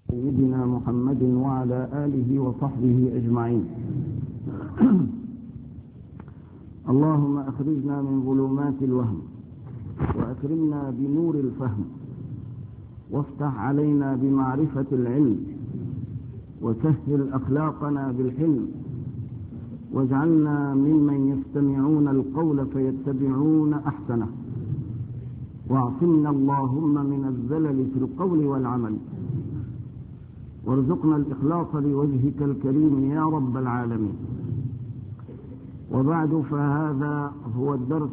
سيدنا محمد وعلى آله وصحبه أجمعين. اللهم أخرجنا من ظلمات الوهم وأكرمنا بنور الفهم وافتح علينا بمعرفة العلم وسهل أخلاقنا بالحلم واجعلنا ممن يستمعون القول فيتبعون أحسنه واعصمنا اللهم من الزلل في القول والعمل وارزقنا الإخلاص لوجهك الكريم يا رب العالمين. وبعد، فهذا هو الدرس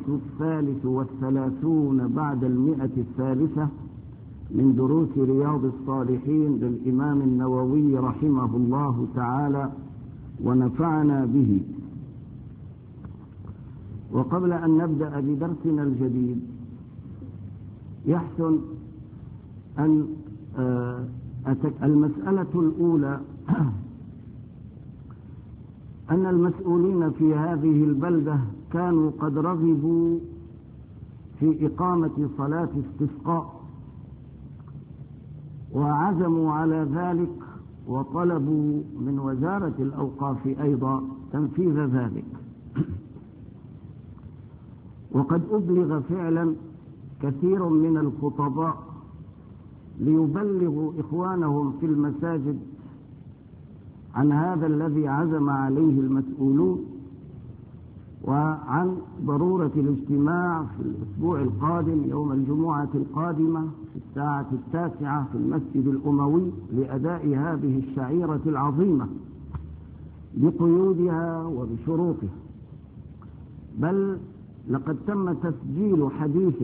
33 بعد 100 من دروس رياض الصالحين للإمام النووي رحمه الله تعالى ونفعنا به. وقبل أن نبدأ بدرسنا الجديد يحسن أن المسألة الأولى أن المسؤولين في هذه البلدة كانوا قد رغبوا في إقامة صلاة استسقاء وعزموا على ذلك وطلبوا من وزارة الأوقاف أيضا تنفيذ ذلك. وقد أبلغ فعلا كثير من الخطباء ليبلغوا إخوانهم في المساجد عن هذا الذي عزم عليه المسؤولون وعن ضرورة الاجتماع في الأسبوع القادم يوم الجمعة القادمة في الساعة 9 في المسجد الأموي لأداء هذه الشعيرة العظيمة بقيودها وبشروطها. بل لقد تم تسجيل حديث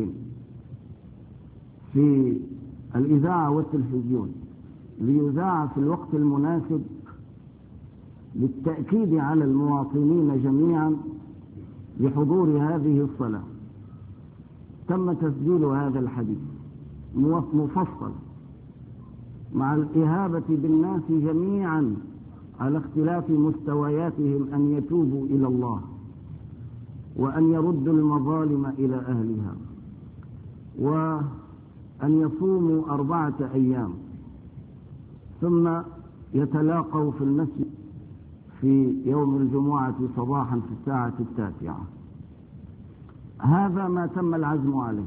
في الإذاعة والتلفزيون ليذاع في الوقت المناسب للتأكيد على المواطنين جميعا بحضور هذه الصلاة. تم تسجيل هذا الحديث مفصل مع الإهابة بالناس جميعا على اختلاف مستوياتهم أن يتوبوا إلى الله وأن يردوا المظالم إلى أهلها وأن يصوموا 4 أيام ثم يتلاقوا في المسجد في يوم الجمعة صباحا في الساعة 9. هذا ما تم العزم عليه.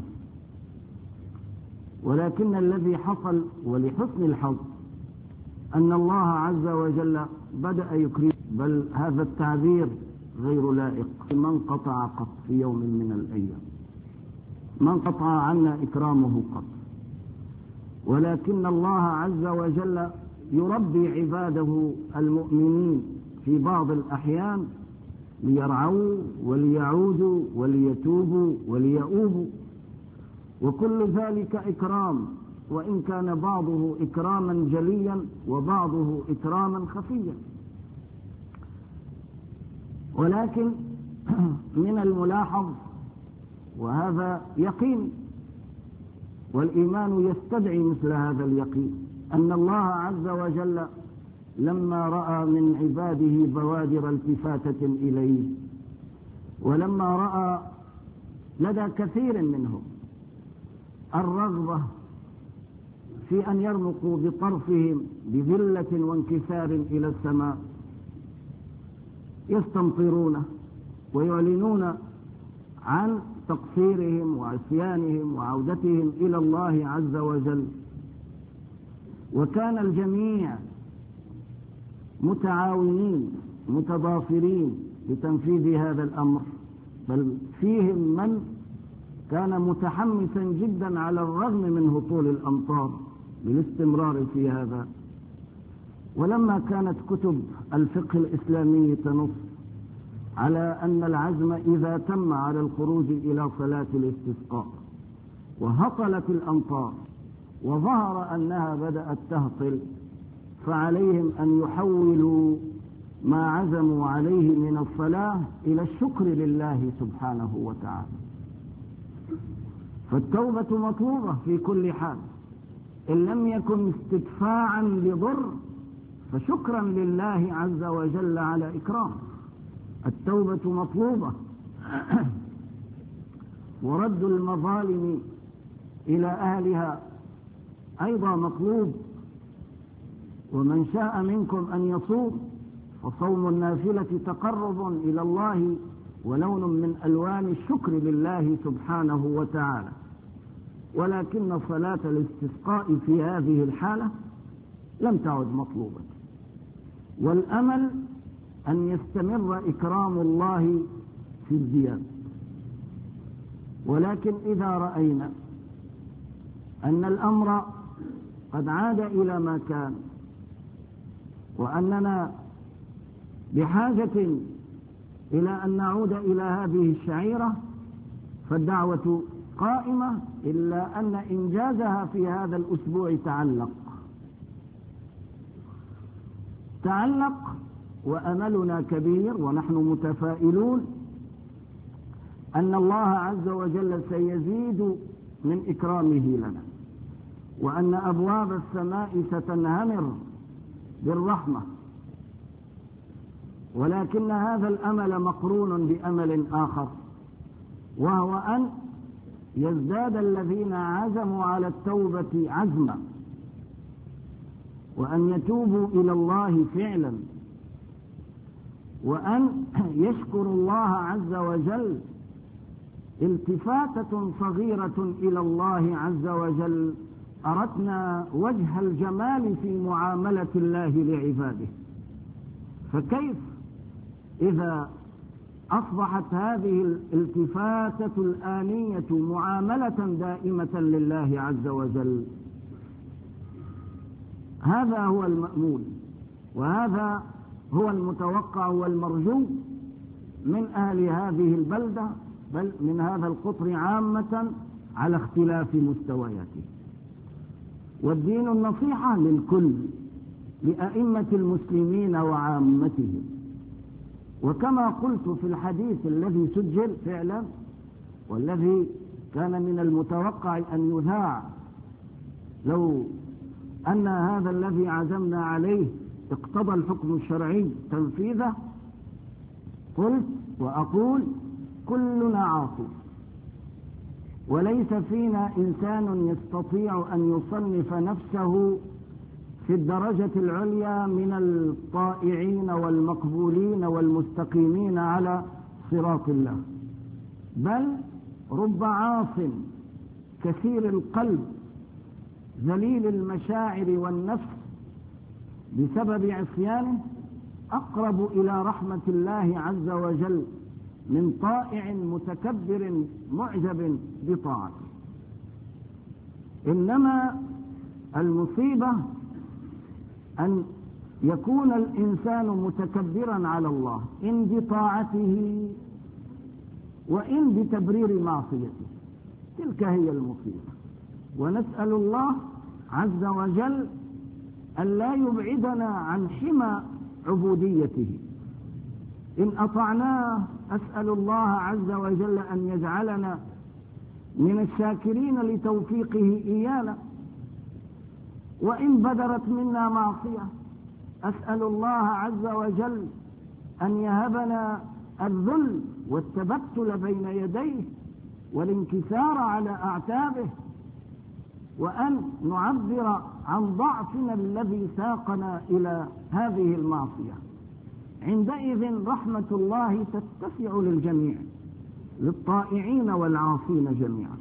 ولكن الذي حصل ولحسن الحظ أن الله عز وجل بدأ يكرم، بل هذا التعبير غير لائق، من قطع قط في يوم من الأيام، من قطع عنا إكرامه قط. ولكن الله عز وجل يربي عباده المؤمنين في بعض الأحيان ليرعوا وليعودوا وليتوبوا وليؤوبوا، وكل ذلك إكرام، وإن كان بعضه إكراما جليا وبعضه إكراما خفيا. ولكن من الملاحظ، وهذا يقين والإيمان يستدعي مثل هذا اليقين، أن الله عز وجل لما رأى من عباده بوادر التفاتة إليه، ولما رأى لدى كثير منهم الرغبة في أن يرمقوا بطرفهم بذلة وانكسار إلى السماء، يستمطرون ويعلنون عن تقصيرهم وعصيانهم وعودتهم إلى الله عز وجل. وكان الجميع متعاونين متضافرين لتنفيذ هذا الأمر، بل فيهم من كان متحمسا جدا على الرغم من هطول الأمطار للاستمرار في هذا. ولما كانت كتب الفقه الإسلامي تنص على أن العزم إذا تم على الخروج إلى صلاة الاستسقاء وهطلت الأمطار وظهر أنها بدأت تهطل، فعليهم أن يحولوا ما عزموا عليه من الصلاة إلى الشكر لله سبحانه وتعالى. فالتوبة مطلوبة في كل حال، إن لم يكن استدفاعا لضر فشكرا لله عز وجل على إكرام. التوبة مطلوبة ورد المظالم إلى أهلها أيضا مطلوب، ومن شاء منكم أن يصوم، فصوم النافلة تقرب إلى الله ولون من ألوان الشكر لله سبحانه وتعالى. ولكن صلاة الاستسقاء في هذه الحالة لم تعد مطلوبة، والأمل أن يستمر إكرام الله في الديار. ولكن إذا رأينا أن الأمر قد عاد إلى ما كان، وأننا بحاجة إلى أن نعود إلى هذه الشعيرة، فالدعوة قائمة، إلا أن إنجازها في هذا الأسبوع تعلق وأملنا كبير، ونحن متفائلون أن الله عز وجل سيزيد من إكرامه لنا، وأن أبواب السماء ستنهمر بالرحمة. ولكن هذا الأمل مقرون بأمل آخر، وهو أن يزداد الذين عزموا على التوبة عزما، وأن يتوبوا إلى الله فعلا، وأن يشكروا الله عز وجل التفاتة صغيرة إلى الله عز وجل. أردنا وجه الجمال في معاملة الله لعباده، فكيف إذا أصبحت هذه الالتفاتة الآنية معاملة دائمة لله عز وجل؟ هذا هو المأمول، وهذا هو المتوقع والمرجو من أهل هذه البلدة، بل من هذا القطر عامة على اختلاف مستوياته. والدين النصيحة للكل، لأئمة المسلمين وعامتهم. وكما قلت في الحديث الذي سجل فعلا، والذي كان من المتوقع أن يذاع لو أن هذا الذي عزمنا عليه اقتضى الحكم الشرعي تنفيذه، قلت وأقول: كلنا عاصي، وليس فينا إنسان يستطيع أن يصنف نفسه في الدرجة العليا من الطائعين والمقبولين والمستقيمين على صراط الله، بل رب عاص كثير القلب ذليل المشاعر والنفس بسبب عصيانه أقرب إلى رحمة الله عز وجل من طائع متكبر معجب بطاعته. إنما المصيبة أن يكون الإنسان متكبرا على الله، إن بطاعته وإن بتبرير معصيته، تلك هي المصيبة. ونسأل الله عز وجل أن لا يبعدنا عن حمى عبوديته. إن أطعناه أسأل الله عز وجل أن يجعلنا من الشاكرين لتوفيقه إيانا، وإن بدرت منا معصية أسأل الله عز وجل أن يهبنا الذل والتبتل بين يديه والانكسار على أعتابه، وأن نعبر عن ضعفنا الذي ساقنا إلى هذه المعصية. عندئذ رحمة الله تتسع للجميع، للطائعين والعاصين جميعا.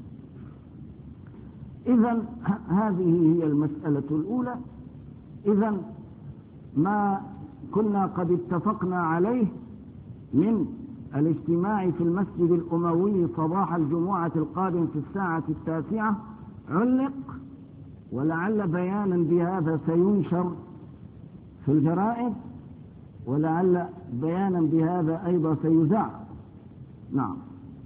إذن هذه هي المسألة الأولى. إذن ما كنا قد اتفقنا عليه من الاجتماع في المسجد الأموي صباح الجمعة القادم في الساعة 9 علق، ولعل بيانا بهذا سينشر في الجرائد، ولعل بيانا بهذا أيضا سيذاع. نعم.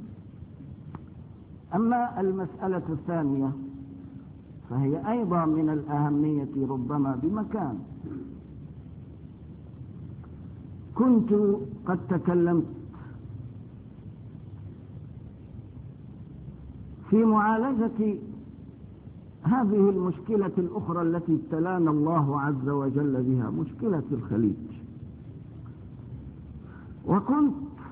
أما المسألة الثانية فهي أيضا من الأهمية ربما بمكان. كنت قد تكلمت في معالجة هذه المشكلة الأخرى التي ابتلانا الله عز وجل بها، مشكلة الخليج، وكنت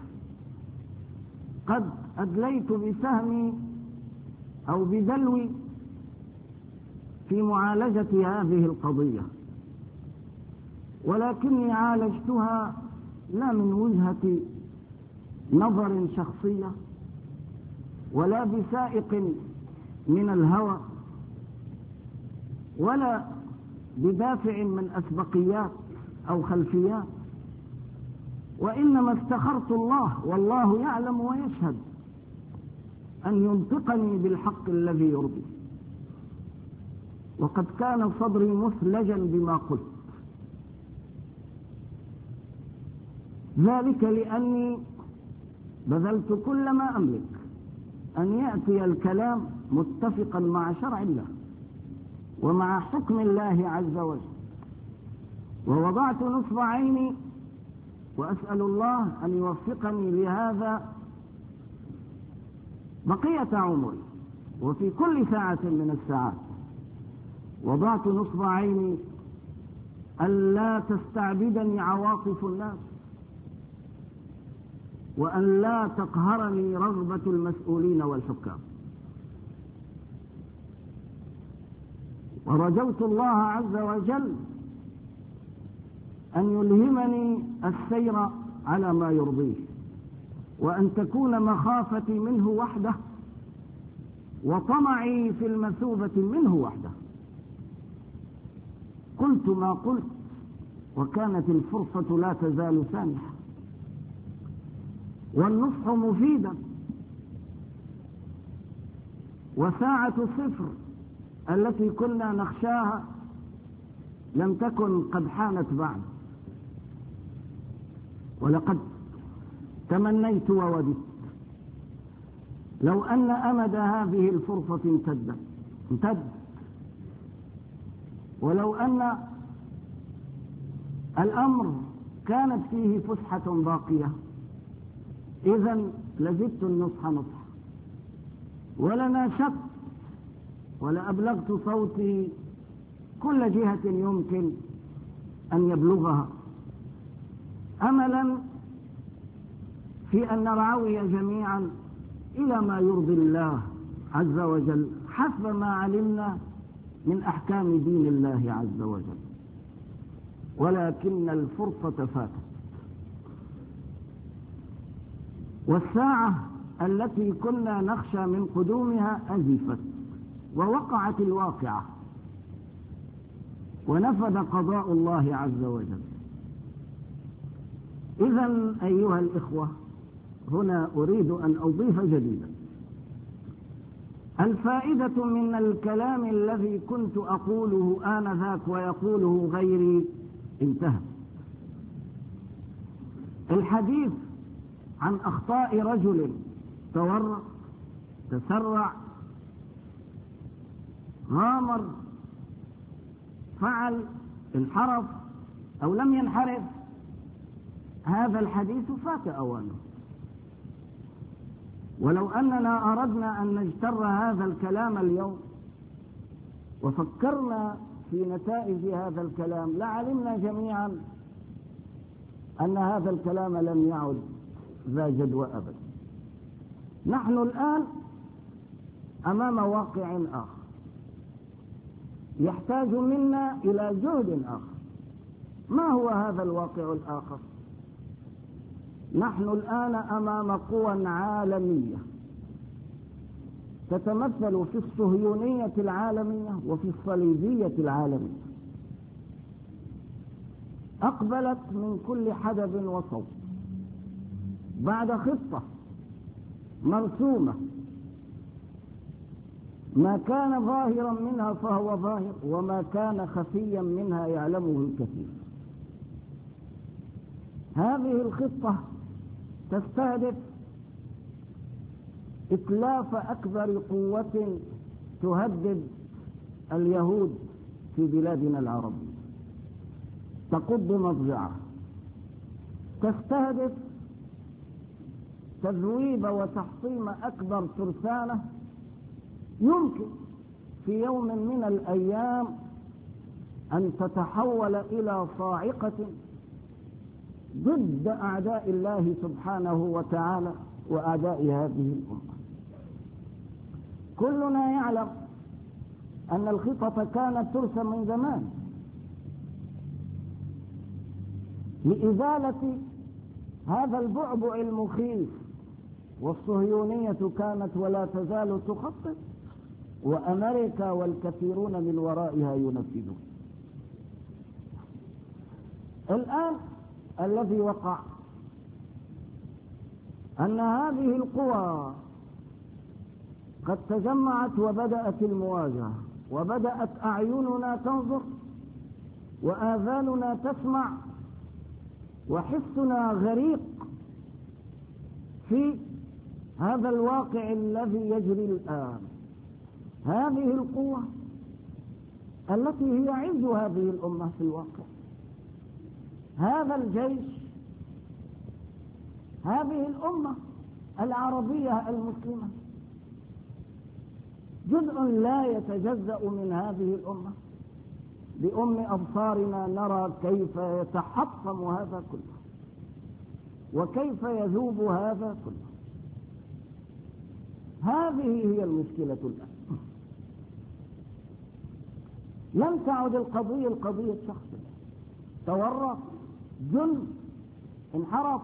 قد أدليت بسهمي أو بدلوي في معالجة هذه القضية. ولكني عالجتها لا من وجهة نظر شخصية ولا بسائق من الهوى ولا بدافع من أسبقيات أو خلفيات، وإنما استخرت الله والله يعلم ويشهد أن ينطقني بالحق الذي يرضي. وقد كان صدري مثلجا بما قلت، ذلك لأني بذلت كل ما أملك أن يأتي الكلام متفقا مع شرع الله ومع حكم الله عز وجل، ووضعت نصب عيني وأسأل الله أن يوفقني لهذا بقية عمري وفي كل ساعة من الساعات. وضعت نصب عيني ألا تستعبدني عواطف الناس، وأن لا تقهرني رغبة المسؤولين والحكام. ورجوت الله عز وجل أن يلهمني السير على ما يرضيه، وأن تكون مخافتي منه وحده وطمعي في المثوبة منه وحده. قلت ما قلت وكانت الفرصة لا تزال سانحة، والنصح مفيدا، وساعة صفر التي كنا نخشاها لم تكن قد حانت بعد. ولقد تمنيت ووددت لو أن أمد هذه الفرصة امتد، ولو أن الأمر كانت فيه فسحة باقية إذن لزدت النصح نصح، ولناشدت ولأبلغت صوتي كل جهة يمكن أن يبلغها، أملا في أن نرعوي جميعا إلى ما يرضي الله عز وجل حسب ما علمنا من أحكام دين الله عز وجل. ولكن الفرصة فاتت، والساعة التي كنا نخشى من قدومها أزفت ووقعت الواقعة، ونفذ قضاء الله عز وجل. إذن أيها الإخوة، هنا أريد أن أضيف جديدا. الفائدة من الكلام الذي كنت أقوله آنذاك ويقوله غيري انتهى. الحديث عن أخطاء رجل تورط، تسرع، غامر، فعل، انحرف أو لم ينحرف، هذا الحديث فات أوانه. ولو أننا أردنا أن نجتر هذا الكلام اليوم وفكرنا في نتائج هذا الكلام لعلمنا جميعا أن هذا الكلام لم يعد ذا جدوى أبدا. نحن الآن أمام واقع آخر يحتاج منا إلى جهد آخر. ما هو هذا الواقع الآخر؟ نحن الآن أمام قوى عالمية تتمثل في الصهيونية العالمية وفي الصليبية العالمية، أقبلت من كل حدب وصوب بعد خطة مرسومة، ما كان ظاهرا منها فهو ظاهر، وما كان خفيا منها يعلمه الكثير. هذه الخطة تستهدف إتلاف أكبر قوة تهدد اليهود في بلادنا العربية، تقض مضجعه، تستهدف تذويب وتحطيم أكبر ترسانة يمكن في يوم من الأيام أن تتحول إلى صاعقة ضد أعداء الله سبحانه وتعالى وأعداء هذه الأمة. كلنا يعلم أن الخطط كانت ترسم من زمان، لإزالة هذا البعبع المخيف. والصهيونية كانت ولا تزال تخطط، وأمريكا والكثيرون من ورائها ينفذون. الآن الذي وقع أن هذه القوى قد تجمعت وبدأت المواجهة، وبدأت أعيننا تنظر وآذاننا تسمع وحسنا غريق في هذا الواقع الذي يجري الآن. هذه القوة التي هي عز هذه الأمة في الواقع، هذا الجيش، هذه الأمة العربية المسلمة، جزء لا يتجزأ من هذه الأمة. بأم أبصارنا نرى كيف يتحطم هذا كله وكيف يذوب هذا كله. هذه هي المشكلة الآن. لم تعد القضية شخصية، تورط، جن، انحرف،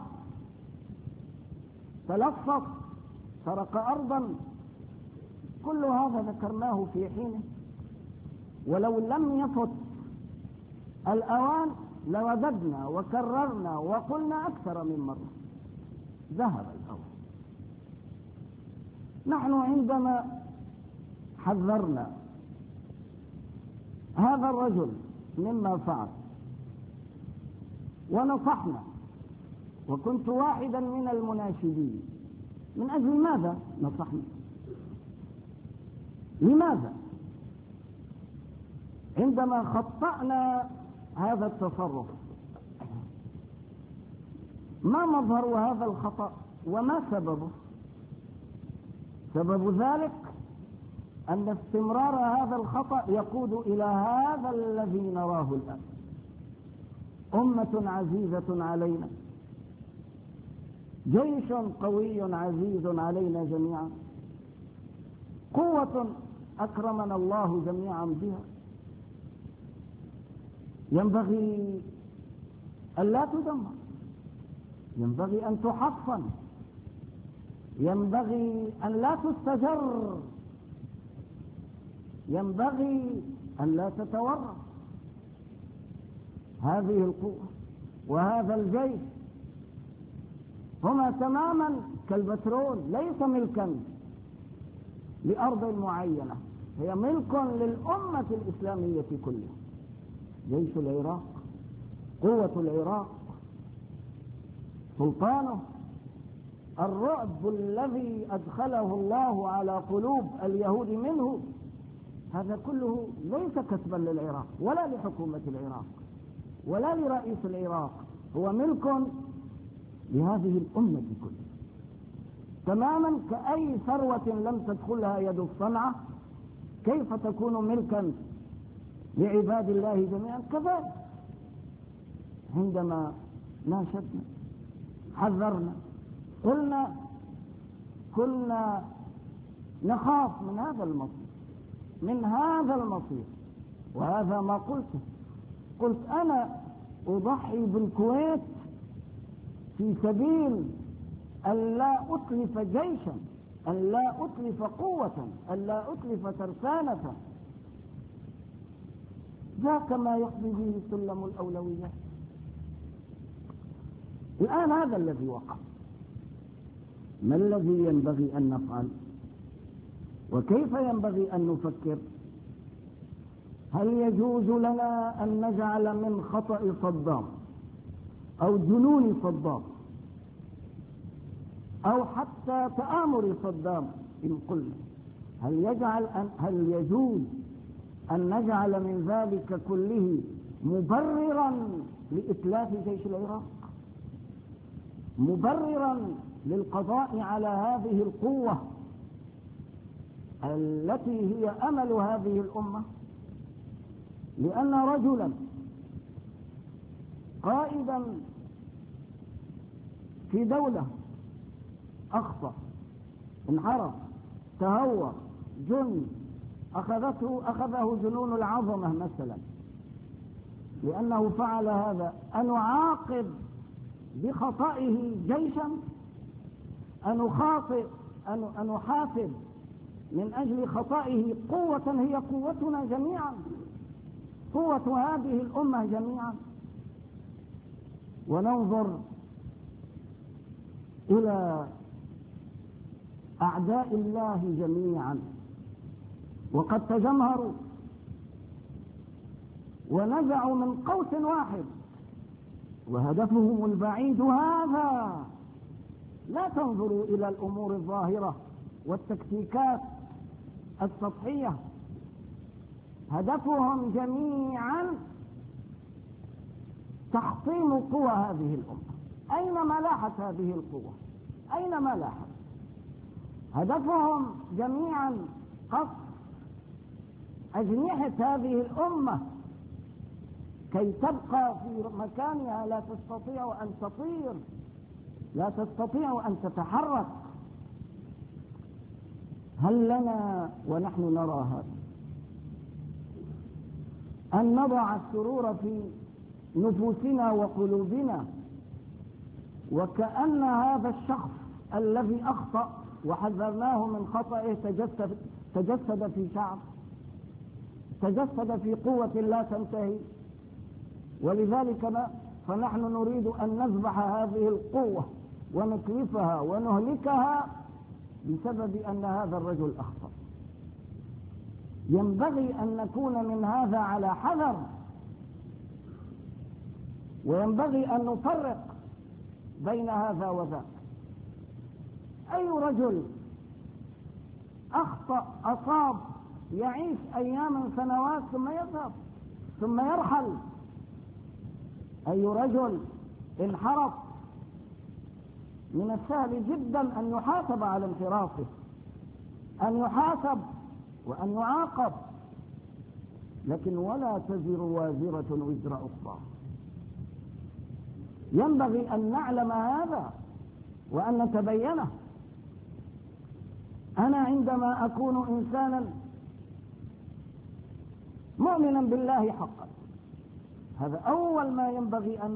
تلفظ، سرق أرضا، كل هذا ذكرناه في حينه، ولو لم يفت الأوان لوددنا وكررنا وقلنا أكثر من مرة. ذهب الأوان. نحن عندما حذرنا هذا الرجل مما فعل ونصحنا، وكنت واحدا من المناشدين، من أجل ماذا نصحنا؟ لماذا؟ عندما خطأنا هذا التصرف، ما مظهر هذا الخطأ وما سببه؟ سبب ذلك أن استمرار هذا الخطأ يقود إلى هذا الذي نراه الآن. أمة عزيزة علينا، جيش قوي عزيز علينا جميعا، قوة أكرمنا الله جميعا بها، ينبغي أن لا تدمر، ينبغي أن تحصن، ينبغي أن لا تستجر، ينبغي أن لا تتورط. هذه القوة وهذا الجيش هما تماما كالبترول، ليس ملكا لأرض معينة، هي ملك للأمة الإسلامية كلها. جيش العراق، قوة العراق، سلطانه، الرعب الذي أدخله الله على قلوب اليهود منه، هذا كله ليس كسبا للعراق ولا لحكومة العراق ولا لرئيس العراق، هو ملك لهذه الأمة كلها، تماما كأي ثروة لم تدخلها يد الصنعة كيف تكون ملكا لعباد الله جميعا. كذلك عندما ناشدنا، حذرنا، قلنا كنا نخاف من هذا المصير، من هذا المصير، وهذا ما قلته. قلت أنا أضحي بالكويت في سبيل أن لا أتلف جيشا، أن لا أتلف قوة، أن لا أتلف ترسانة. ذاك ما يقضي به سلم الأولويات. الآن هذا الذي وقع. ما الذي ينبغي أن نفعل؟ وكيف ينبغي أن نفكر؟ هل يجوز لنا أن نجعل من خطأ صدام أو جنون صدام أو حتى تآمر صدام، إن قلنا هل يجوز أن نجعل من ذلك كله مبررا لإتلاف جيش العراق، مبررا للقضاء على هذه القوة التي هي أمل هذه الأمة؟ لأن رجلا قائدا في دولة أخطأ، انحرف، تهور، أخذه جنون العظمة مثلا، لأنه فعل هذا، أن نعاقب بخطئه جيشا؟ أن نحاسب من أجل خطئه قوة هي قوتنا جميعا، قوة هذه الأمة جميعا؟ وننظر إلى أعداء الله جميعا وقد تجمهروا ونزعوا من قوس واحد وهدفهم البعيد هذا. لا تنظروا إلى الأمور الظاهرة والتكتيكات السطحية، هدفهم جميعا تحطيم قوى هذه الأمة. أينما لاحت هذه القوة، أينما لاحت، هدفهم جميعا قصف أجنحة هذه الأمة كي تبقى في مكانها، لا تستطيع أن تطير، لا تستطيع أن تتحرك. هل لنا ونحن نرى هذا أن نضع السرور في نفوسنا وقلوبنا وكأن هذا الشخص الذي أخطأ وحذرناه من خطئه تجسد في شعب، تجسد في قوة لا تنتهي، ولذلك فنحن نريد أن نذبح هذه القوة ونتلفها ونهلكها بسبب أن هذا الرجل أخطأ. ينبغي أن نكون من هذا على حذر، وينبغي أن نفرق بين هذا وذاك. أي رجل أخطأ أصاب يعيش أياما سنوات ثم يذهب ثم يرحل. أي رجل انحرف من السهل جدا أن يحاسب على انحرافه، أن يحاسب وأن يعاقب، لكن ولا تزر وازرة وزر أخرى. ينبغي أن نعلم هذا وأن نتبينه. أنا عندما أكون إنسانا مؤمنا بالله حقا، هذا أول ما ينبغي أن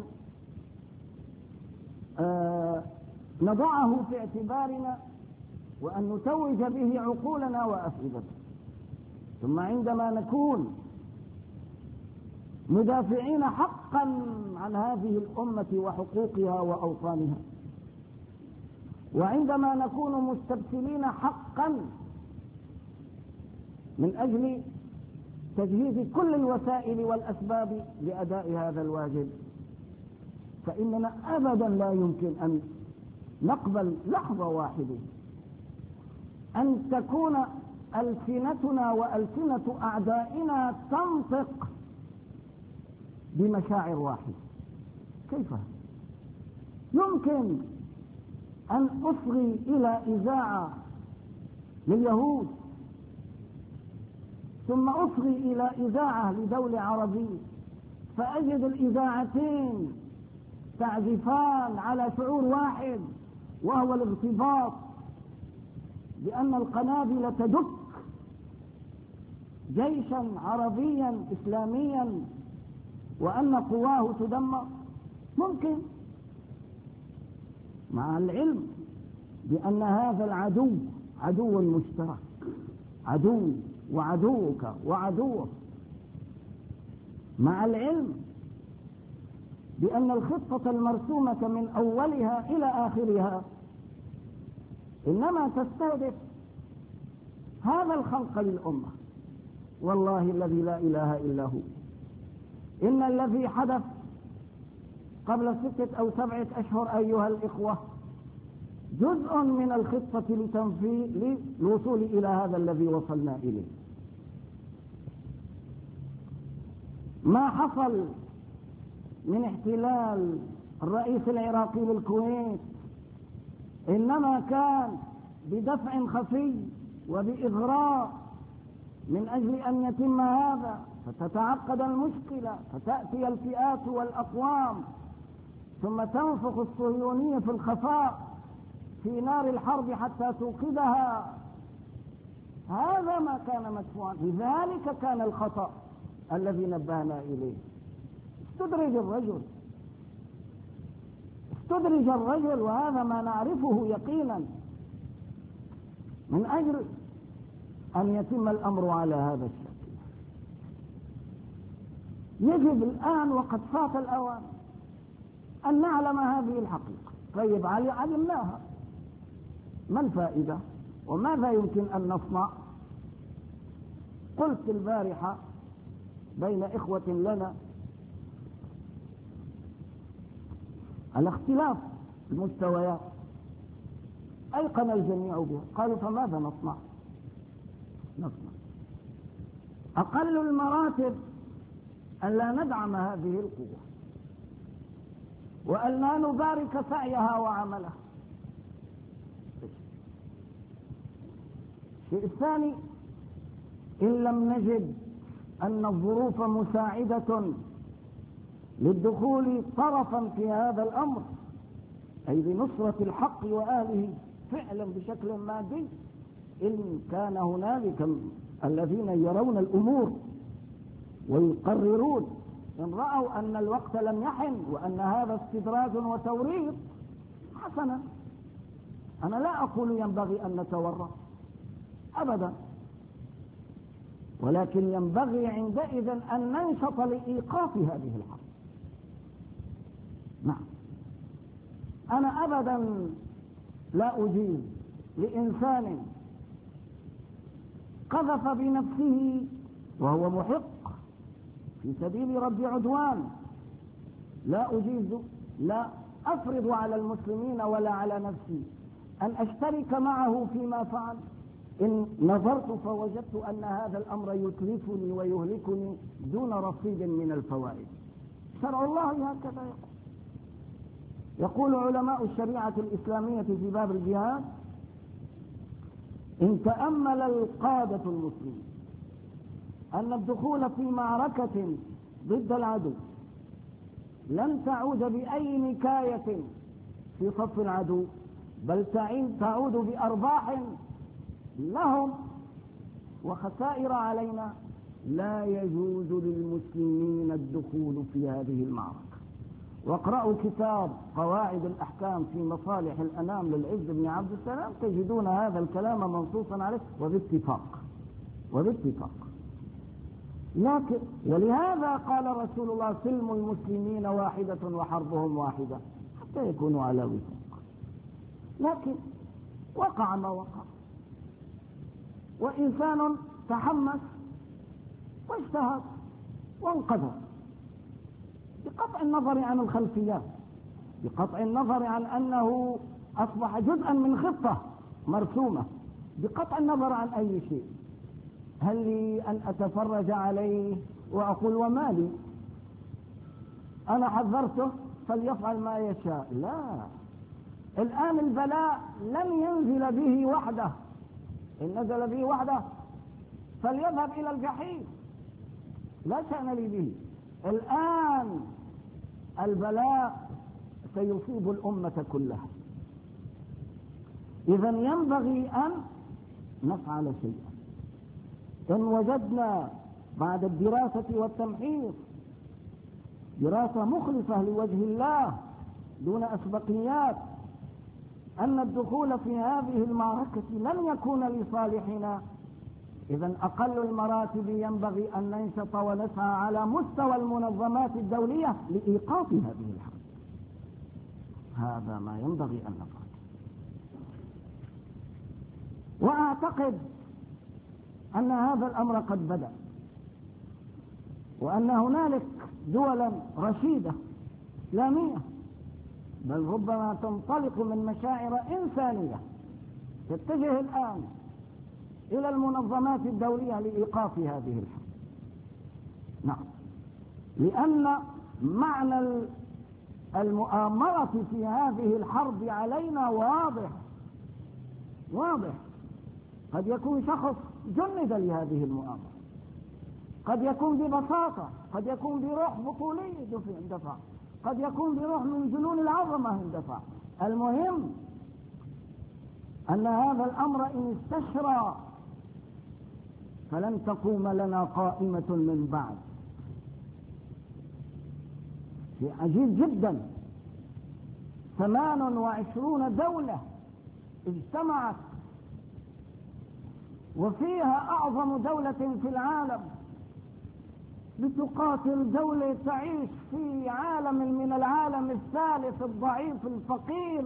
نضعه في اعتبارنا وأن نتوج به عقولنا وأفئدتنا. ثم عندما نكون مدافعين حقا عن هذه الأمة وحقوقها وأوطانها، وعندما نكون مستبسلين حقا من أجل تجهيز كل الوسائل والأسباب لأداء هذا الواجب، فإننا أبدا لا يمكن أن نقبل لحظة واحدة أن تكون ألسنتنا وألسنة أعدائنا تنطق بمشاعر واحدة. كيف يمكن أن أصغي إلى إذاعة لليهود ثم أصغي إلى إذاعة لدولة عربية فأجد الإذاعتين تعزفان على شعور واحد، وهو الارتباط بأن القنابل تدك جيشا عربيا إسلاميا وأن قواه تدمر. ممكن، مع العلم بأن هذا العدو عدو مشترك، عدو وعدوك وعدوك، مع العلم بأن الخطة المرسومة من أولها إلى آخرها إنما تستهدف هذا الخلق للأمة. والله الذي لا إله إلا هو، إن الذي حدث قبل 6 أو 7 أشهر أيها الإخوة جزء من الخطة للوصول إلى هذا الذي وصلنا إليه. ما حصل من احتلال الرئيس العراقي للكويت إنما كان بدفع خفي وبإغراء من أجل أن يتم هذا، فتتعقد المشكلة، فتأتي الفئات والأقوام ثم تنفخ الصهيونية في الخفاء في نار الحرب حتى توقدها. هذا ما كان مدفوعا، لذلك كان الخطأ الذي نبهنا إليه. استدرج الرجل، وهذا ما نعرفه يقينا، من أجل أن يتم الأمر على هذا الشكل. يجب الآن وقد فات الأوان أن نعلم هذه الحقيقة. طيب علمناها، ما الفائدة وماذا يمكن أن نصنع؟ قلت البارحة بين إخوة لنا على اختلاف المستويات أيقن الجميع بها. قالوا فماذا نصنع؟ أقل المراتب أن لا ندعم هذه القوة وأن لا نبارك سعيها وعملها. الشيء الثاني، إن لم نجد أن الظروف مساعدة للدخول طرفا في هذا الأمر، أي بنصرة الحق وأهله فعلا بشكل مادي، إن كان هنالك الذين يرون الأمور ويقررون، إن رأوا أن الوقت لم يحن وأن هذا استدراج وتوريط، حسنا، أنا لا أقول ينبغي أن نتورط أبدا، ولكن ينبغي عندئذ أن ننشط لإيقاف هذه الحرب. نعم، أنا أبدا لا أجيز لإنسان قذف بنفسه وهو محق في سبيل رد عدوان، لا أفرض على المسلمين ولا على نفسي أن أشترك معه فيما فعل. إن نظرت فوجدت أن هذا الأمر يتلفني ويهلكني دون رصيد من الفوائد. شرع الله هكذا يقول علماء الشريعة الإسلامية في باب الجهاد: إن تأمل القادة المسلمين أن الدخول في معركة ضد العدو لن تعود بأي نكاية في صف العدو، بل تعود بأرباح لهم وخسائر علينا، لا يجوز للمسلمين الدخول في هذه المعركة. واقرأوا كتاب قواعد الأحكام في مصالح الأنام للعز بن عبد السلام، تجدون هذا الكلام منصوصا عليه وباتفاق. لكن ولهذا قال رسول الله: سلم المسلمين واحدة وحربهم واحدة، حتى يكونوا على وفاق. لكن وقع ما وقع، وإنسان تحمس واجتهد وانقذ، بقطع النظر عن الخلفيات، بقطع النظر عن أنه أصبح جزءا من خطة مرسومة، بقطع النظر عن أي شيء. هل لي أن أتفرج عليه وأقول وما لي، أنا حذرته فليفعل ما يشاء؟ لا، الآن البلاء لن ينزل به وحده، إن نزل به وحده فليذهب إلى الجحيم، لا شأن لي به. الآن البلاء سيصيب الأمة كلها، إذن ينبغي أن نفعل شيئا. إن وجدنا بعد الدراسة والتمحيص دراسة مخلصة لوجه الله دون أسبقيات أن الدخول في هذه المعركة لن يكون لصالحنا، إذن أقل المراتب ينبغي أن ننشط ونسعى على مستوى المنظمات الدولية لإيقاف هذه الحرب. هذا ما ينبغي أن نفعل. وأعتقد أن هذا الأمر قد بدأ، وأن هنالك دولا رشيدة إسلامية بل ربما تنطلق من مشاعر إنسانية تتجه الآن إلى المنظمات الدولية لإيقاف هذه الحرب. نعم، لأن معنى المؤامرة في هذه الحرب علينا واضح. قد يكون شخص جند لهذه المؤامرة، قد يكون ببساطة، قد يكون بروح بطولية اندفع، قد يكون بروح من جنون العظمة اندفع. المهم أن هذا الأمر إن استشرى فلن تقوم لنا قائمة من بعد. شيء عجيب جدا. 28 دولة اجتمعت، وفيها أعظم دولة في العالم بتقاتل دولة تعيش في عالم من العالم الثالث الضعيف الفقير.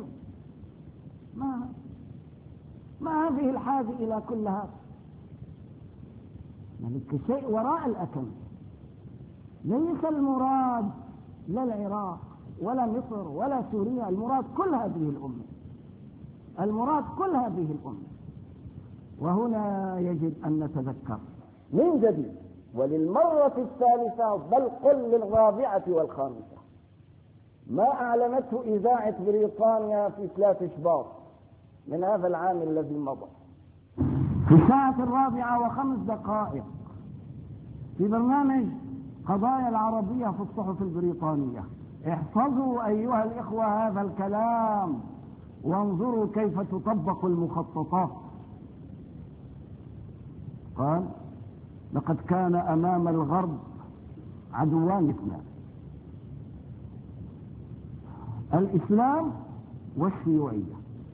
ما هذه الحاجة إلى كل هذا؟ يعني شيء وراء الأكل. ليس المراد لا العراق ولا مصر ولا سوريا، المراد كل هذه الأمة، المراد كل هذه الأمة. وهنا يجب أن نتذكر من جديد وللمرة الثالثة بل قل للرابعة والخامسة ما أعلنته إذاعة بريطانيا في 3 شباط من هذا العام الذي مضى في الساعة 4:05 في برنامج قضايا العربية في الصحف البريطانية. احفظوا أيها الإخوة هذا الكلام وانظروا كيف تطبق المخططات. قال: لقد كان أمام الغرب عدوان 2: الإسلام والشيوعية،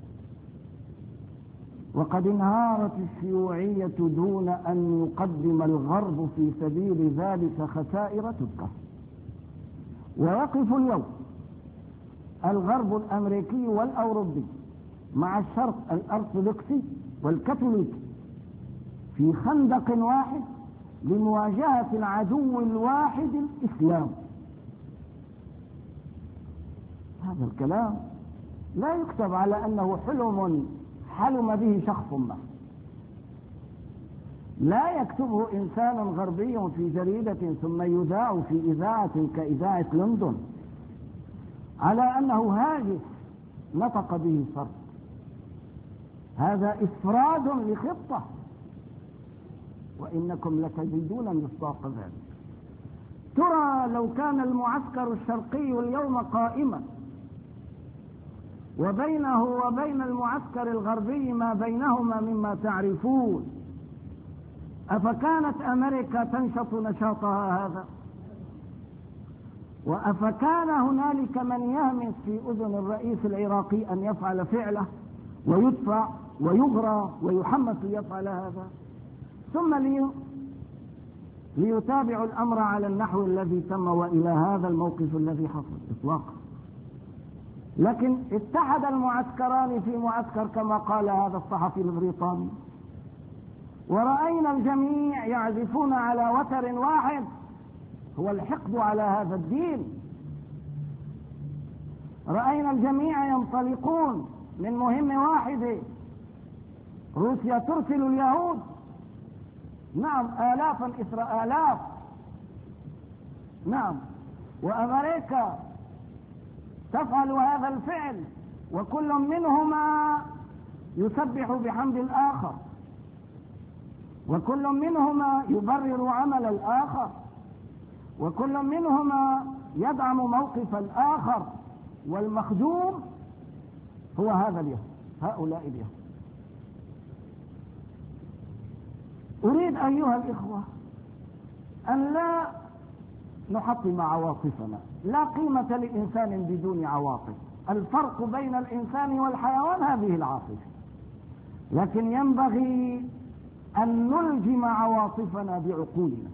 وقد انهارت الشيوعية دون أن يقدم الغرب في سبيل ذلك خسائر تذكر. ويقف اليوم الغرب الأمريكي والأوروبي مع الشرق الأرثوذكسي والكاثوليكي في خندق واحد لمواجهة العدو الواحد الإسلام. هذا الكلام لا يكتب على أنه حلم به شخص ما، لا يكتبه إنسان غربي في جريدة ثم يذاع في إذاعة كإذاعة لندن على أنه هاجس نطق به فرد. هذا إفراد لخطة، وإنكم لتجدون مصداق ذلك. ترى لو كان المعسكر الشرقي اليوم قائما وبينه وبين المعسكر الغربي ما بينهما مما تعرفون، أفكانت أمريكا تنشط نشاطها هذا؟ وأفكان هنالك من يهمس في أذن الرئيس العراقي أن يفعل فعله ويدفع ويغرى ويحمس ليفعل هذا، ثم ليتابعوا الأمر على النحو الذي تم وإلى هذا الموقف الذي حصل إطلاقا. لكن اتحد المعسكران في معسكر كما قال هذا الصحفي البريطاني، ورأينا الجميع يعزفون على وتر واحد هو الحقد على هذا الدين. رأينا الجميع ينطلقون من مهمة واحدة: روسيا ترسل اليهود، نعم، آلافا إثر آلاف، نعم، وأمريكا تفعل هذا الفعل، وكل منهما يسبح بحمد الآخر، وكل منهما يبرر عمل الآخر، وكل منهما يدعم موقف الآخر، والمخدوم هو هذا اليهود، هؤلاء اليهود. أريد أيها الإخوة أن لا نحطم عواطفنا. لا قيمة لإنسان بدون عواطف. الفرق بين الإنسان والحيوان هذه العاطفة، لكن ينبغي أن نلجم عواطفنا بعقولنا،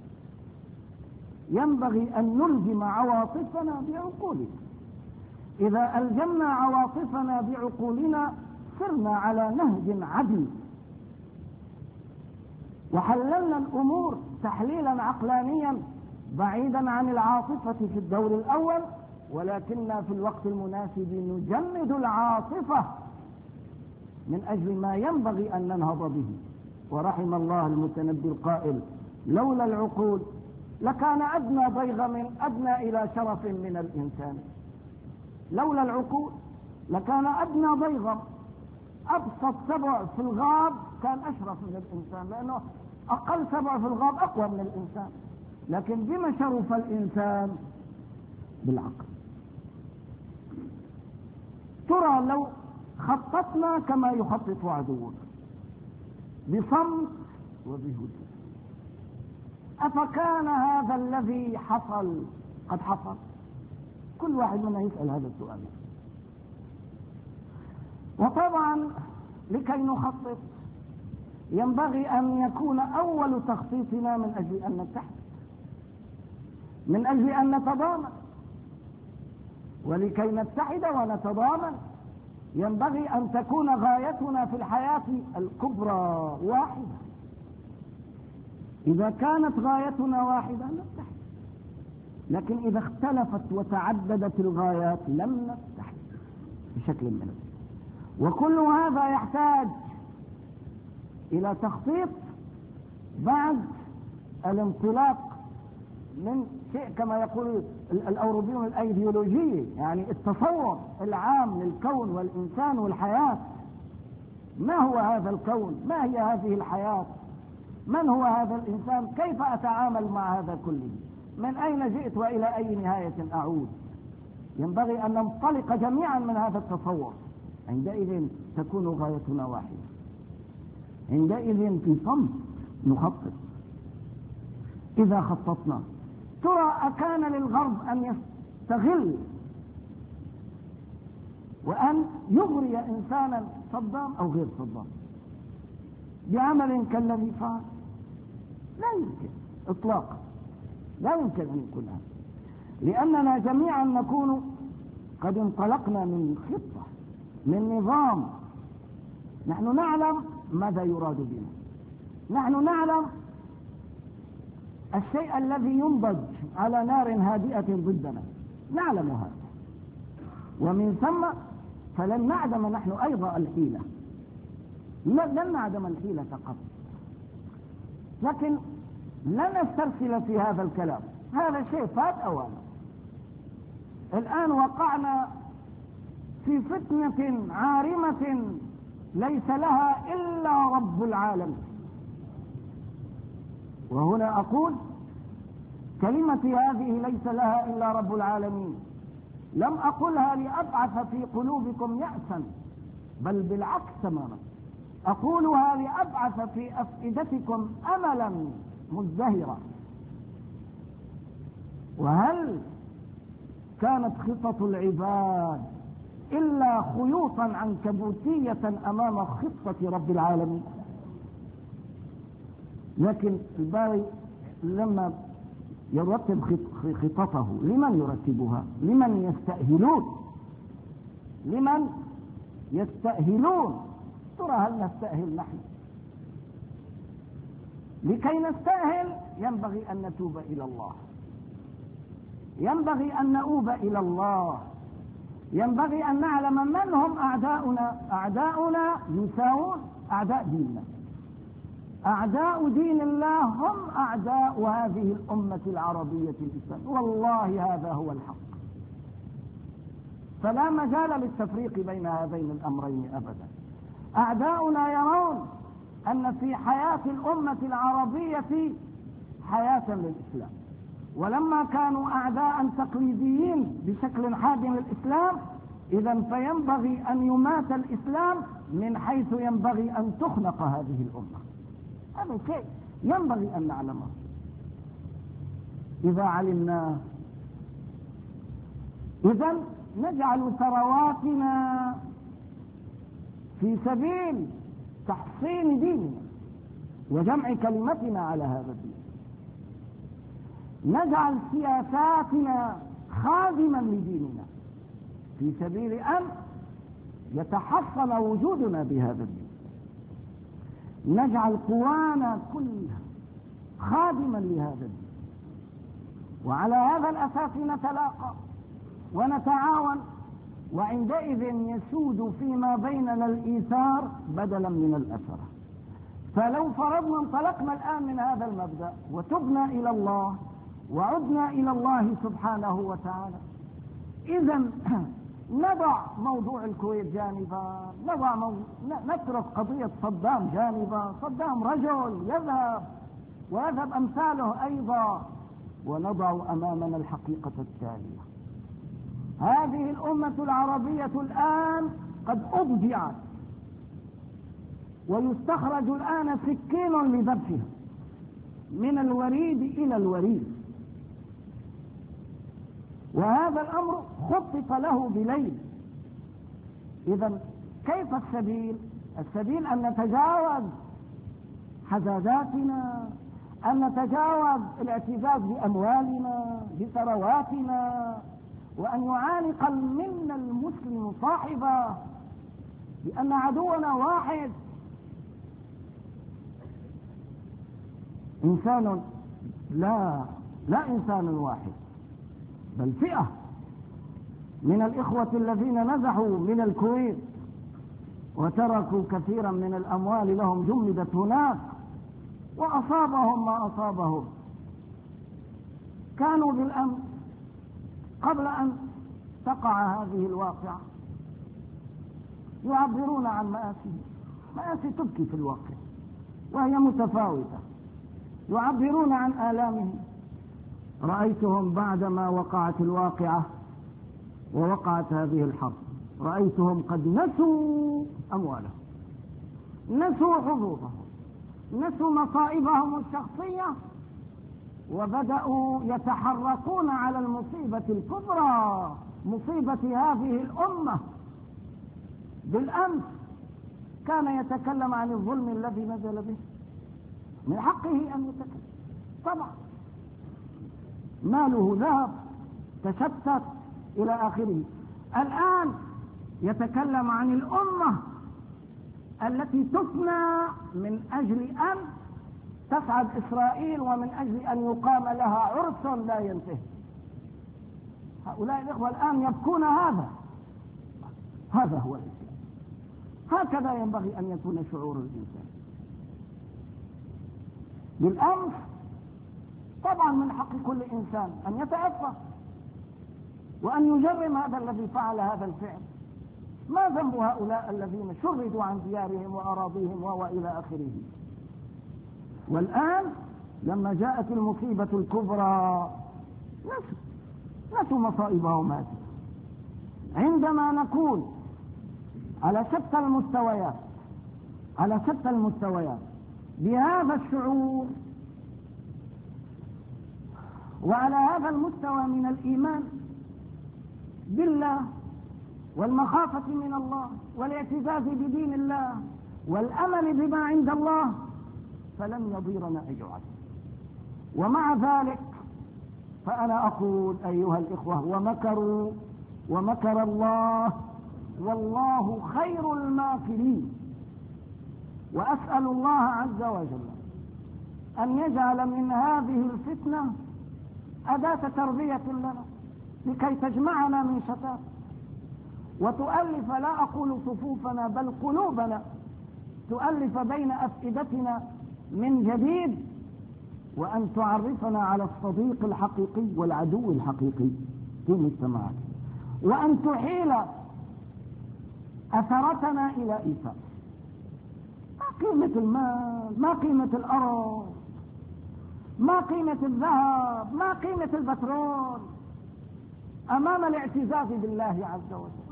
ينبغي أن نلجم عواطفنا بعقولنا. إذا ألجمنا عواطفنا بعقولنا سرنا على نهج عدل وحللنا الأمور تحليلا عقلانيا بعيدا عن العاطفة في الدور الأول، ولكننا في الوقت المناسب نجمد العاطفة من أجل ما ينبغي أن ننهض به. ورحم الله المتنبي القائل: لولا العقول لكان أدنى ضيغ من أدنى إلى شرف من الإنسان. لولا العقول لكان أدنى ضيغ، أبسط سبع في الغاب كان أشرف من الإنسان، لأنه أقل سبع في الغاب أقوى من الإنسان. لكن بما شرف الإنسان؟ بالعقل. ترى لو خططنا كما يخطط عدونا بصمت وبهدوء، أفكان هذا الذي حصل قد حصل؟ كل واحد منا يسأل هذا السؤال. وطبعا لكي نخطط ينبغي أن يكون أول تخطيطنا من أجل أن نتحد، من أجل أن نتضامن. ولكي نتحد ونتضامن ينبغي أن تكون غايتنا في الحياة الكبرى واحدة. إذا كانت غايتنا واحدة نتحد، لكن إذا اختلفت وتعددت الغايات لم نتحد بشكل من الأشكال. وكل هذا يحتاج إلى تخطيط بعد الانطلاق من شيء كما يقول الأوروبيون الأيديولوجية، يعني التصور العام للكون والإنسان والحياة. ما هو هذا الكون؟ ما هي هذه الحياة؟ من هو هذا الإنسان؟ كيف أتعامل مع هذا كله؟ من أين جئت وإلى أي نهاية أعود؟ ينبغي أن ننطلق جميعا من هذا التصور. عندئذ تكون غايتنا واحدة، عندئذ في صمت نخطط. إذا خططنا ترى أكان للغرب أن يستغل وأن يغري إنسانا صدام أو غير صدام بعمل كالذي فعل؟ لا يمكن إطلاقا، لا يمكن أن يكون هذا، لأننا جميعا نكون قد انطلقنا من خطة، من نظام. نحن نعلم ماذا يراد بنا، نحن نعلم الشيء الذي ينضج على نار هادئة ضدنا، نعلم هذا، ومن ثم فلن نعدم نحن أيضا الحيلة، لن نعدم الحيلة قط، لكن لن نسترسل في هذا الكلام. هذا شيء فات أولا. الآن وقعنا في فتنة عارمة ليس لها إلا رب العالمين. وهنا أقول كلمتي هذه ليس لها إلا رب العالمين، لم أقولها لأبعث في قلوبكم يأسا، بل بالعكس تماما، أقولها لأبعث في أفئدتكم أملا مزدهرا. وهل كانت خطط العباد إلا خيوطا عنكبوتية أمام خطة رب العالمين؟ لكن الباري لما يرتب خططه لمن يرتبها؟ لمن يستأهلون، لمن يستأهلون. ترى هل نستأهل نحن؟ لكي نستأهل ينبغي أن نتوب إلى الله، ينبغي أن نؤوب إلى الله، ينبغي أن نعلم من هم أعداؤنا. أعداؤنا يساوون أعداء ديننا، أعداء دين الله هم أعداء هذه الأمة العربية الإسلامية، والله هذا هو الحق. فلا مجال للتفريق بين هذين الأمرين أبدا. أعداؤنا يرون أن في حياة الأمة العربية حياة للإسلام، ولما كانوا أعداء تقليديين بشكل حاد للإسلام، إذن فينبغي أن يمات الإسلام من حيث ينبغي أن تخنق هذه الأمة. هذا شيء ينبغي أن نعلمه. إذا علمنا إذن نجعل ثرواتنا في سبيل تحصين ديننا وجمع كلمتنا على هذا الدين، نجعل سياساتنا خادما لديننا في سبيل أن يتحصن وجودنا بهذا الدين، نجعل قوانا كلها خادما لهذا الدين، وعلى هذا الأساس نتلاقى ونتعاون، وعندئذ يسود فيما بيننا الإيثار بدلا من الأثرة. فلو فرضنا انطلقنا الآن من هذا المبدأ وتبنا إلى الله وعدنا إلى الله سبحانه وتعالى، إذن نضع موضوع الكويت جانبا، نترك قضية صدام جانبا، صدام رجل يذهب ويذهب أمثاله أيضا، ونضع أمامنا الحقيقة التالية: هذه الأمة العربية الآن قد أضجعت، ويستخرج الآن سكين لذبحها من الوريد إلى الوريد، وهذا الأمر خطط له بليل. إذا كيف السبيل؟ السبيل أن نتجاوز حزازاتنا، أن نتجاوز الاعتزاز بأموالنا بثرواتنا، وأن يعانق منا المسلم صاحبه، لأن عدونا واحد، إنسان لا إنسان واحد، بل فئة من الإخوة الذين نزحوا من الكويت وتركوا كثيرا من الأموال لهم جمدت هناك وأصابهم ما أصابهم، كانوا بالأمس قبل أن تقع هذه الواقعة يعبرون عن مآسي تبكي في الواقع وهي متفاوتة، يعبرون عن آلامهم. رأيتهم بعدما وقعت الواقعة ووقعت هذه الحرب، رأيتهم قد نسوا أموالهم، نسوا حظوظهم، نسوا مصائبهم الشخصية، وبدأوا يتحركون على المصيبة الكبرى، مصيبة هذه الأمة. بالأمس كان يتكلم عن الظلم الذي نزل به، من حقه أن يتكلم طبعا، ماله ذهب تشتت إلى آخره. الآن يتكلم عن الأمة التي تفنى من أجل أن تسعد إسرائيل ومن أجل أن يقام لها عرس لا ينتهي. هؤلاء الإخوة الآن يبكون هذا هو الإسلام. هكذا ينبغي أن يكون شعور الإنسان. بالأمس طبعا من حق كل إنسان أن يتأفف وأن يجرم هذا الذي فعل هذا الفعل. ما ذنب هؤلاء الذين شردوا عن ديارهم وأراضيهم وإلى آخره؟ والآن لما جاءت المصيبة الكبرى نسوا مصائبهم هذه. عندما نكون على شتى المستويات بهذا الشعور وعلى هذا المستوى من الإيمان بالله والمخافة من الله والاعتزاز بدين الله والأمل بما عند الله، فلن يضيرنا أي عدو. ومع ذلك فأنا أقول أيها الإخوة، ومكر الله والله خير الماكرين. وأسأل الله عز وجل أن يجعل من هذه الفتنة أداة تربية لنا لكي تجمعنا من شتات وتؤلف، لا أقول صفوفنا بل قلوبنا، تؤلف بين أفئدتنا من جديد، وأن تعرفنا على الصديق الحقيقي والعدو الحقيقي في مجتمعنا، وأن تحيل أثرتنا إلى إيثار. ما قيمة المال، ما قيمة الأرض، ما قيمة الذهب، ما قيمة البترول أمام الاعتزاز بالله عز وجل.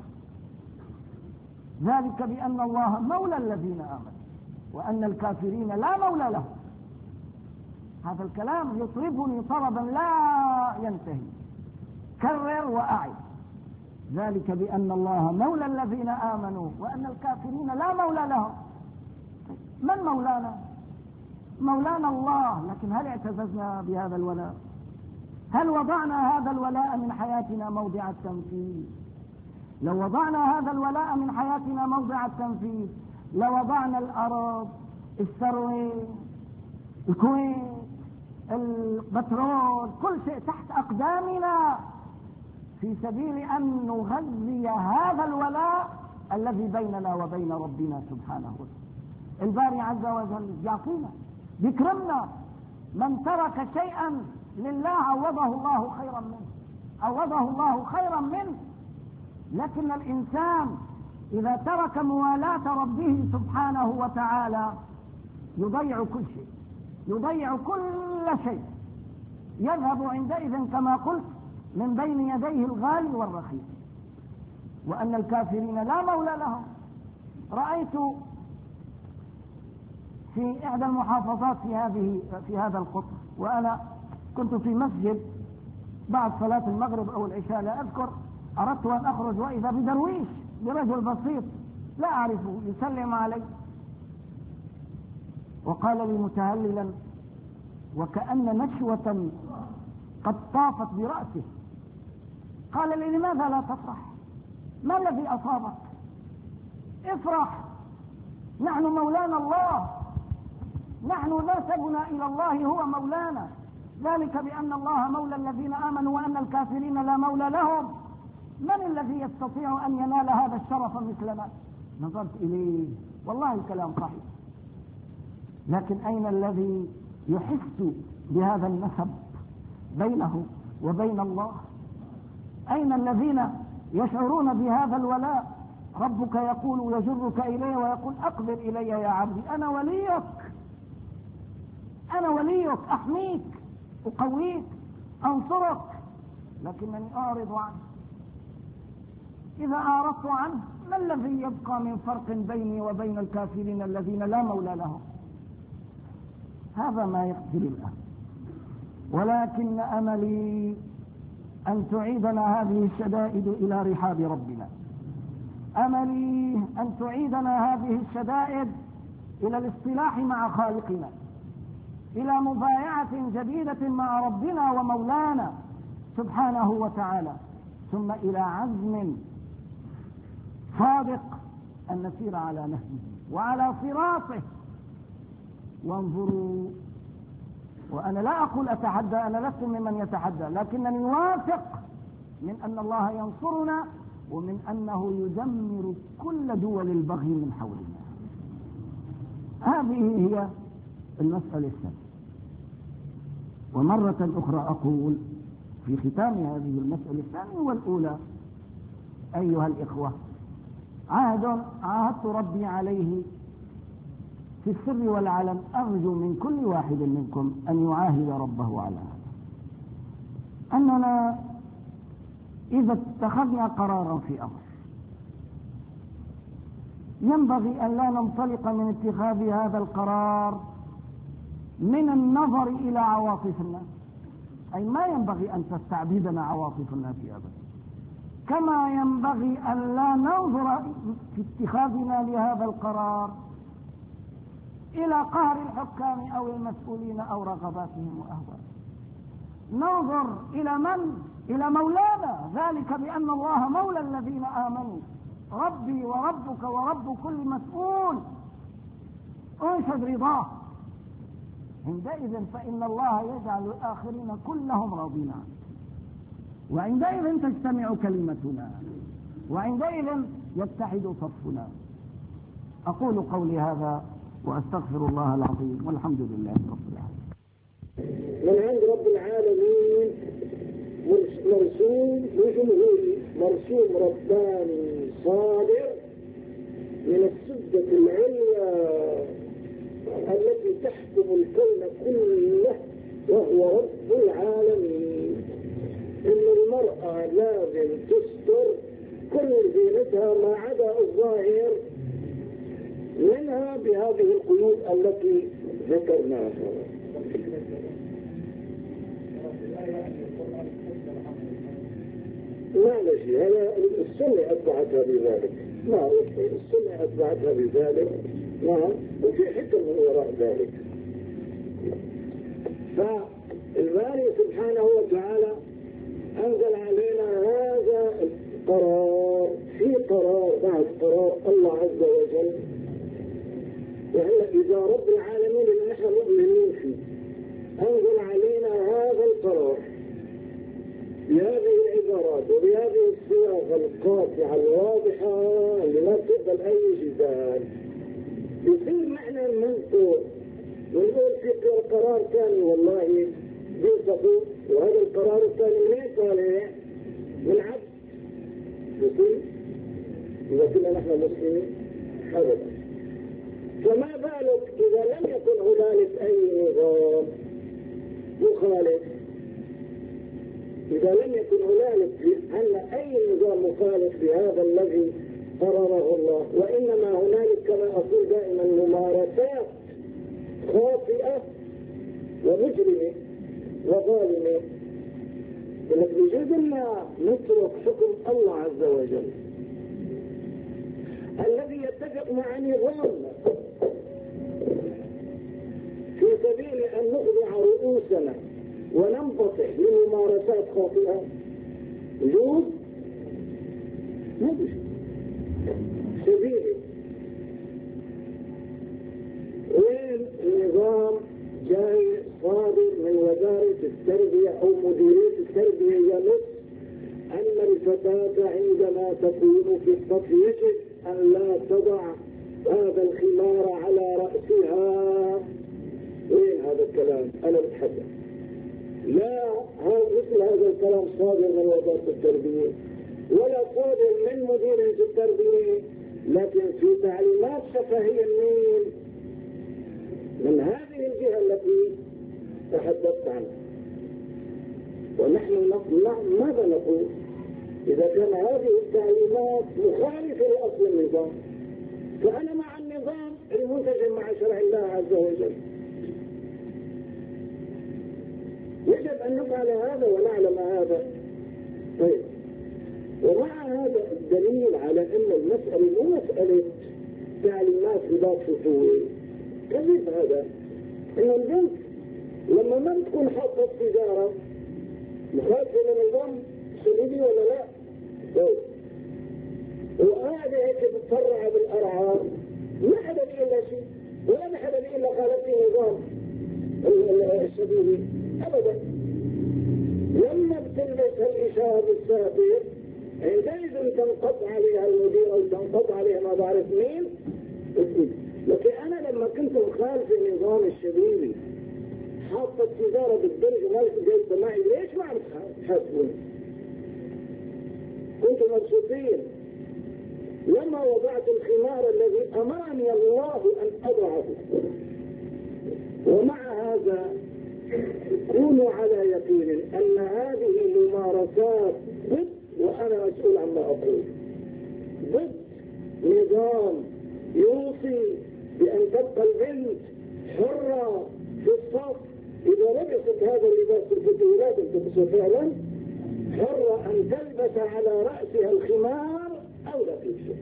ذلك بأن الله مولى الذين آمنوا وأن الكافرين لا مولى لهم. هذا الكلام يطربني طربا لا ينتهي، كرر وأعد. ذلك بأن الله مولى الذين آمنوا وأن الكافرين لا مولى لهم. من مولانا؟ مولانا الله، لكن هل اعتززنا بهذا الولاء؟ هل وضعنا هذا الولاء من حياتنا موضع التنفيذ؟ لو وضعنا هذا الولاء من حياتنا موضع التنفيذ لوضعنا الأرض، الثروة، الكويت، البترول، كل شيء تحت أقدامنا في سبيل أن نغذي هذا الولاء الذي بيننا وبين ربنا سبحانه وتعالى. الباري عز وجل يعطينا، يكرمنا. من ترك شيئا لله عوضه الله خيرا منه. لكن الإنسان إذا ترك موالاة ربه سبحانه وتعالى يضيع كل شيء، يذهب عندئذ كما قلت من بين يديه الغالي والرخيص. وأن الكافرين لا مولى لهم. رأيت في إحدى المحافظات في هذا القطر، وأنا كنت في مسجد بعد صلاة المغرب أو العشاء لا أذكر، أردت أن أخرج وإذا بدرويش، برجل بسيط لا أعرفه، يسلم علي وقال لي متهللا وكأن نشوة قد طافت برأسه، قال لي: لماذا لا تفرح؟ ما الذي أصابك؟ افرح، نحن مولانا الله، نحن نسبنا إلى الله، هو مولانا، ذلك بأن الله مولى الذين آمنوا وأن الكافرين لا مولى لهم. من الذي يستطيع أن ينال هذا الشرف مثلنا؟ نظرت إليه، والله الكلام صحيح، لكن أين الذي يحس بهذا النسب بينه وبين الله؟ أين الذين يشعرون بهذا الولاء؟ ربك يقول يجرك إليه ويقول: أقبل إلي يا عبدي، أنا وليك، أنا وليك، أحميك، أقويك، أنصرك، لكنني أعرض عنه. إذا أعرضت عنه ما الذي يبقى من فرق بيني وبين الكافرين الذين لا مولى لهم؟ هذا ما يقتل الآن. ولكن أملي أن تعيدنا هذه الشدائد إلى رحاب ربنا، أملي أن تعيدنا هذه الشدائد إلى الاصطلاح مع خالقنا، إلى مبايعة جديدة مع ربنا ومولانا سبحانه وتعالى، ثم إلى عزم صادق أن نسير على نهجه وعلى صراطه. وانظروا، وأنا لا أقول أتحدى، أنا لست ممن يتحدى، لكنني واثق من أن الله ينصرنا ومن أنه يدمر كل دول البغي من حولنا. هذه هي المسألة الثانية. ومرة أخرى أقول في ختام هذه المسألة الثانية والأولى: أيها الإخوة، عاهدت ربي عليه في السر والعلن، أرجو من كل واحد منكم أن يعاهد ربه على هذا، أننا إذا اتخذنا قرارا في أمر ينبغي أن لا ننطلق من اتخاذ هذا القرار من النظر إلى عواطف الناس، أي ما ينبغي أن تستعبدنا عواطف الناس أبدا، كما ينبغي أن لا ننظر في اتخاذنا لهذا القرار إلى قهر الحكام أو المسؤولين أو رغباتهم وأهوائهم. ننظر إلى من؟ إلى مولانا، ذلك بأن الله مولى الذين آمنوا، ربي وربك ورب كل مسؤول، انشد رضاه. عندئذ فإن الله يجعل الآخرين كلهم راضين عنه، وعندئذ تجتمع كلمتنا، وعندئذ يتحد صفنا. أقول قولي هذا وأستغفر الله العظيم، والحمد لله رب العالمين. من عند رب العالمين مرسوم وجمهوري، مرسوم رباني صادر من السدة العليا التي تحكم الكون كله، وهو رب العالمين. إن المرأة لازم تستر كل زينتها ما عدا الظاهر منها بهذه القيود التي ذكرناها. لا شيء، هذا السنة أتبعتها بذلك، ما السنة أتبعتها بذلك، نعم، وفي حكم من وراء ذلك. فالباري سبحانه وتعالى أنزل علينا هذا القرار، في قرار بعد قرار الله عز وجل، وهو إذا رب العالمين اللي نحن مؤمنين فيه أنزل علينا هذا القرار بهذه العبارات وبهذه الصيغ القاطعة الواضحة اللي ما تقبل أي جدال، يصير معنا المنصور ونقول في قرار ثاني والله بيصفه، وهذا القرار الثاني ليه طالع من عبد، يصير إذا كنا نحن مسلمين أبدا. فما بالك إذا لم يكن هنالك أي نظام مخالف، إذا لم يكن هنالك أن أي نظام مخالف بهذا الذي قرره الله، وإنما هنالك كما أقول دائما ممارسات خاطئة ومجرمة وظالمة لك بجوز أن نترك حكم الله عز وجل الذي يتفق مع نظام في سبيل أن نخضع رؤوسنا وننبطح لممارسات خاطئة. يجوز؟ ما بشي سبيلي. وين النظام جاي صادر من وزارة التربية أو مديرية التربية ينص أن الفتاة عندما تكون في الصف يجب أن لا تضع هذا الخمار على رأسها؟ وين هذا الكلام؟ أنا بتحدث لا مثل هذا الكلام صادر من وزارة التربية ولا صادر من مديرية التربية، لكن في تعليمات شفهية من هذه الجهة التي تحدثت عنها. ونحن ماذا نقول إذا كان هذه التعليمات مخالفة لأصل النظام؟ فأنا مع النظام المنتج مع شرع الله عز وجل. يجب أن نفعل هذا ونعلم هذا. طيب، ومع هذا الدليل على أن المسألة مو مسألة تعليمات لباس فتوى. كذب هذا. إن البنت لما ما تكون حاطة سيجارة مخالفة للنظام السعودي ولا لا؟ طيب، وقاعدة هيك بتفرع بالأرعاب ما حدا بيقول لها شيء ولا ما حدا بيقول لها خالفتي النظام السعودي أبدا. لما بتلبس هالإشارة السافر عندئذ تنقطع عليها المدير أو تنقطع عليها ما بعرف مين. لكن أنا لما كنت مخالف النظام الشبيبي حاطة سيجارة بالدرج مالك جايبة معي، ليش ما عم تحاسبوني؟ كنتم مبسوطين لما وضعت الخمار الذي أمرني الله أن أضعه. ومع هذا كونوا على يقين أن هذه الممارسات ضد، وأنا مسؤول عما أقول، ضد نظام يوصي بأن تبقى البنت حرة في الصف إذا لبست هذا اللباس الفتوى لازم تلبسه فعلا، حرة أن تلبس على رأسها الخمار أو لا تلبسه.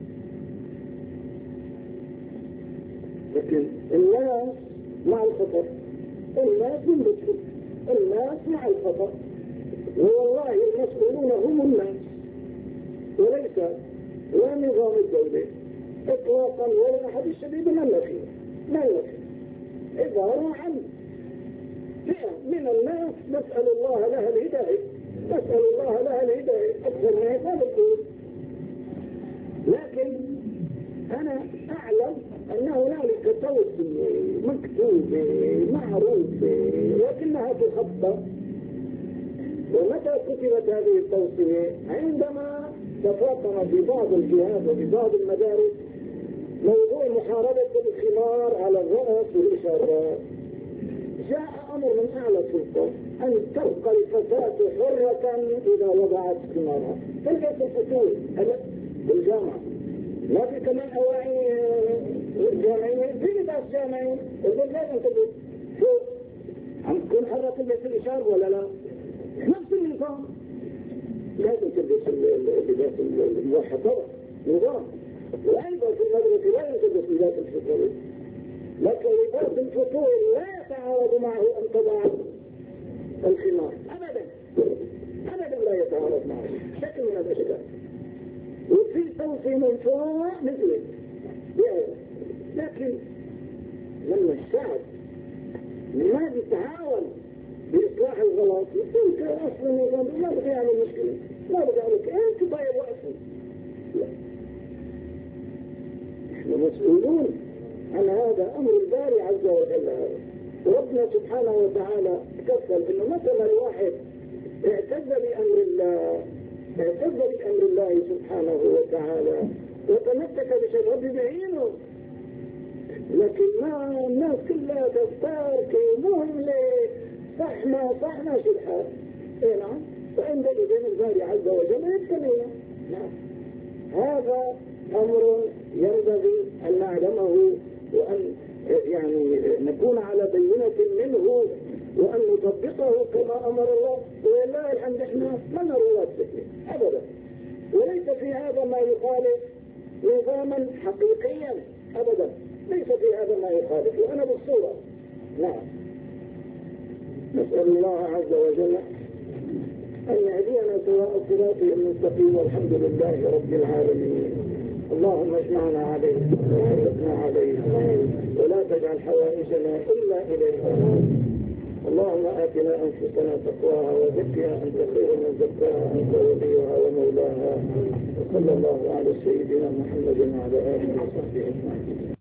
لكن الناس مع الخطر، الناس ينبتوا، الناس مع الخطر، والله المسؤولون هم الناس وليس لا نظام الدولة إطلاقا ولا أحد. الشديد ما لك عبارة عن فئة من الناس نسأل الله لها الهداية، نسأل الله لها الهداية أكثر من هذا الدين. لكن أنا أعلم أن هنالك توصية مكتوبة معروفة لكنها تخطى. ومتى كتبت هذه التوصية؟ عندما تفاقم في بعض الجهات وفي بعض المدارس موضوع محاربة الخمار على الرأس والإشارات. جاء أمر من أعلى السلطة أن تبقى الفتاة حرة إذا وضعت خمارها. تلبس الفتوى بالجامعة، ما في كمان أواعي جامعية، في لباس جامعي، البنت لازم تلبس شو؟ عم تكون حرة تلبس الإشارة ولا لا؟ نفس النظام لازم تلبس اللباس الموحد طبعا نظام. وأيضا في المدرسة لازم تلبس لباس الفتوى، لكن لباس الفتوى لا يتعارض معه أن تضع الخمار أبدا أبدا، لا يتعارض معه شكل من الأشكال. وفي توصية من فوق مثله. لكن لما الشعب ما بيتعاون بإصلاح الغلط يقول أصل النظام ما بدي أعمل مشكلة، ما بدي أعمل أنت ضايع وقتي. لا، نحن مسؤولون عن هذا، أمر الباري عز وجل. ربنا سبحانه وتعالى تكفل إنه مثلا الواحد اعتز بأمر الله سبحانه وتعالى وتمسك بشيء ربي بعينه، لكن ما الناس كلها تستارك مهملة صحنا شو الحال؟ ايه نعم، فعندئذ الباري عز وجل يبتلينا. نعم، هذا أمر ينبغي أن نعلمه وأن يعني نكون على بينة منه وأن نطبقه كما أمر الله. ولله الحمد احنا ما رواد فتنة أبدا، وليس في هذا ما يخالف نظاما حقيقيا أبدا، ليس في هذا ما يخالف، وأنا بالصورة. نعم، نسأل الله عز وجل أن يهدينا سواء الصراط المستقيم، والحمد لله رب العالمين. اللهم اجمعنا عليه وعرفنا عليه، ولا تجعل حوائجنا إلا إليك. اللهم آتنا أنفسنا تقواها وزكها أنت خير من زكاها، أنت وليها ومولاها. وصلى الله على سيدنا محمد وعلى آله وصحبه أجمعين.